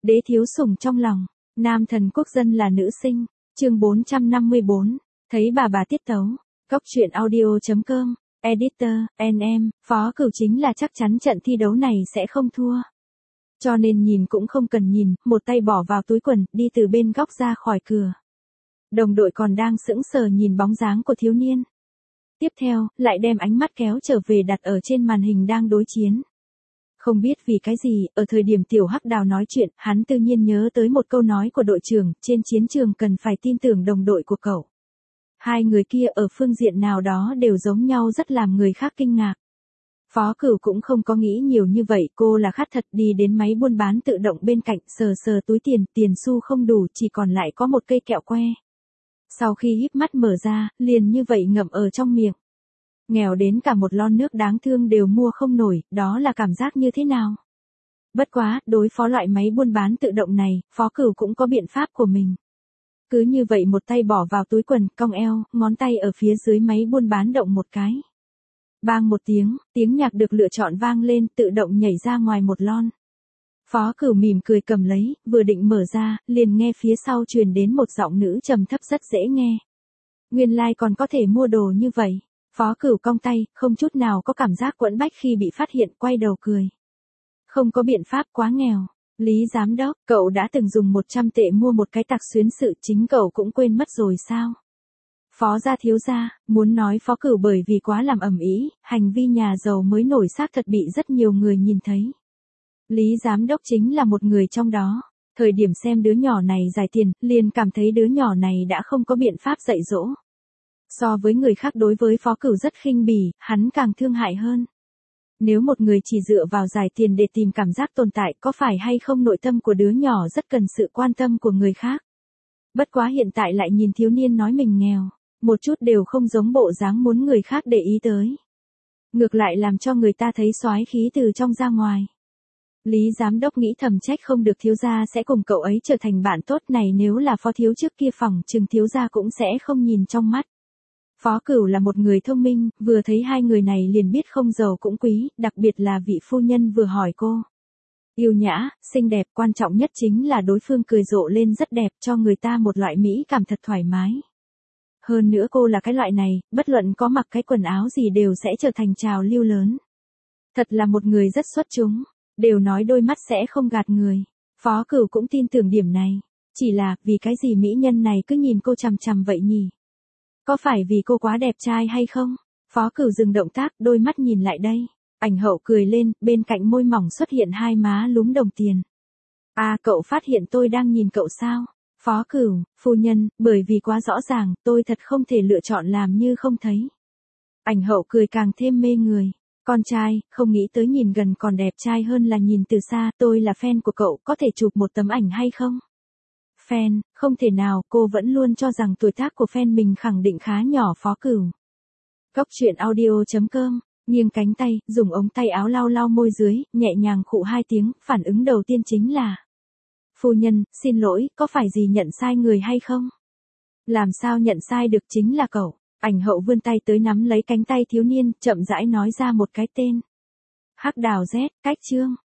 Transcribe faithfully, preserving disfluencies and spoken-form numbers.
Đế thiếu sủng trong lòng, nam thần quốc dân là nữ sinh, chương bốn trăm năm mươi bốn, thấy bà bà tiết tấu, góc truyện audio.com, editor, en em, Phó Cửu chính là chắc chắn trận thi đấu này sẽ không thua. Cho nên nhìn cũng không cần nhìn, một tay bỏ vào túi quần, đi từ bên góc ra khỏi cửa. Đồng đội còn đang sững sờ nhìn bóng dáng của thiếu niên. Tiếp theo, lại đem ánh mắt kéo trở về đặt ở trên màn hình đang đối chiến. Không biết vì cái gì, ở thời điểm Tiểu Hắc Đào nói chuyện, hắn tự nhiên nhớ tới một câu nói của đội trưởng, trên chiến trường cần phải tin tưởng đồng đội của cậu. Hai người kia ở phương diện nào đó đều giống nhau rất làm người khác kinh ngạc. Phó Cửu cũng không có nghĩ nhiều như vậy, cô là khát thật đi đến máy buôn bán tự động bên cạnh, sờ sờ túi tiền, tiền xu không đủ, chỉ còn lại có một cây kẹo que. Sau khi híp mắt mở ra, liền như vậy ngậm ở trong miệng. Nghèo đến cả một lon nước đáng thương đều mua không nổi, đó là cảm giác như thế nào? Bất quá, đối phó loại máy buôn bán tự động này, Phó Cửu cũng có biện pháp của mình. Cứ như vậy một tay bỏ vào túi quần, cong eo, ngón tay ở phía dưới máy buôn bán động một cái. Bang một tiếng, tiếng nhạc được lựa chọn vang lên, tự động nhảy ra ngoài một lon. Phó Cửu mỉm cười cầm lấy, vừa định mở ra, liền nghe phía sau truyền đến một giọng nữ trầm thấp rất dễ nghe. Nguyên lai like còn có thể mua đồ như vậy. Phó Cửu cong tay, không chút nào có cảm giác quẫn bách khi bị phát hiện, quay đầu cười. Không có biện pháp, quá nghèo. Lý giám đốc, cậu đã từng dùng một trăm tệ mua một cái tặc xuyến sự, chính cậu cũng quên mất rồi sao? Phó gia thiếu gia, muốn nói Phó Cửu bởi vì quá làm ầm ĩ, hành vi nhà giàu mới nổi xác thật bị rất nhiều người nhìn thấy. Lý giám đốc chính là một người trong đó. Thời điểm xem đứa nhỏ này giải tiền, liền cảm thấy đứa nhỏ này đã không có biện pháp dạy dỗ. So với người khác đối với Phó Cửu rất khinh bỉ, hắn càng thương hại hơn. Nếu một người chỉ dựa vào giải tiền để tìm cảm giác tồn tại, có phải hay không nội tâm của đứa nhỏ rất cần sự quan tâm của người khác. Bất quá hiện tại lại nhìn thiếu niên nói mình nghèo, một chút đều không giống bộ dáng muốn người khác để ý tới. Ngược lại làm cho người ta thấy soái khí từ trong ra ngoài. Lý giám đốc nghĩ thầm trách không được thiếu gia sẽ cùng cậu ấy trở thành bạn tốt này, nếu là Phó thiếu trước kia phòng chừng thiếu gia cũng sẽ không nhìn trong mắt. Phó Cửu là một người thông minh, vừa thấy hai người này liền biết không giàu cũng quý, đặc biệt là vị phu nhân vừa hỏi cô. Yêu nhã, xinh đẹp, quan trọng nhất chính là đối phương cười rộ lên rất đẹp, cho người ta một loại mỹ cảm thật thoải mái. Hơn nữa cô là cái loại này, bất luận có mặc cái quần áo gì đều sẽ trở thành trào lưu lớn. Thật là một người rất xuất chúng, đều nói đôi mắt sẽ không gạt người. Phó Cửu cũng tin tưởng điểm này, chỉ là vì cái gì mỹ nhân này cứ nhìn cô chằm chằm vậy nhỉ? Có phải vì cô quá đẹp trai hay không? Phó Cửu dừng động tác, đôi mắt nhìn lại đây. Ảnh Hậu cười lên, bên cạnh môi mỏng xuất hiện hai má lúm đồng tiền. À, cậu phát hiện tôi đang nhìn cậu sao? Phó Cửu, phu nhân, bởi vì quá rõ ràng, tôi thật không thể lựa chọn làm như không thấy. Ảnh Hậu cười càng thêm mê người. Con trai, không nghĩ tới nhìn gần còn đẹp trai hơn là nhìn từ xa, tôi là fan của cậu, có thể chụp một tấm ảnh hay không? Fan, không thể nào, cô vẫn luôn cho rằng tuổi tác của fan mình khẳng định khá nhỏ. Phó Cửu. Góc truyện audio.com, nghiêng cánh tay, dùng ống tay áo lau lau môi dưới, nhẹ nhàng khụ hai tiếng, phản ứng đầu tiên chính là: phu nhân, xin lỗi, có phải gì nhận sai người hay không? Làm sao nhận sai được, chính là cậu. Ảnh Hậu vươn tay tới nắm lấy cánh tay thiếu niên, chậm rãi nói ra một cái tên. Hắc Đào Z, cách chương.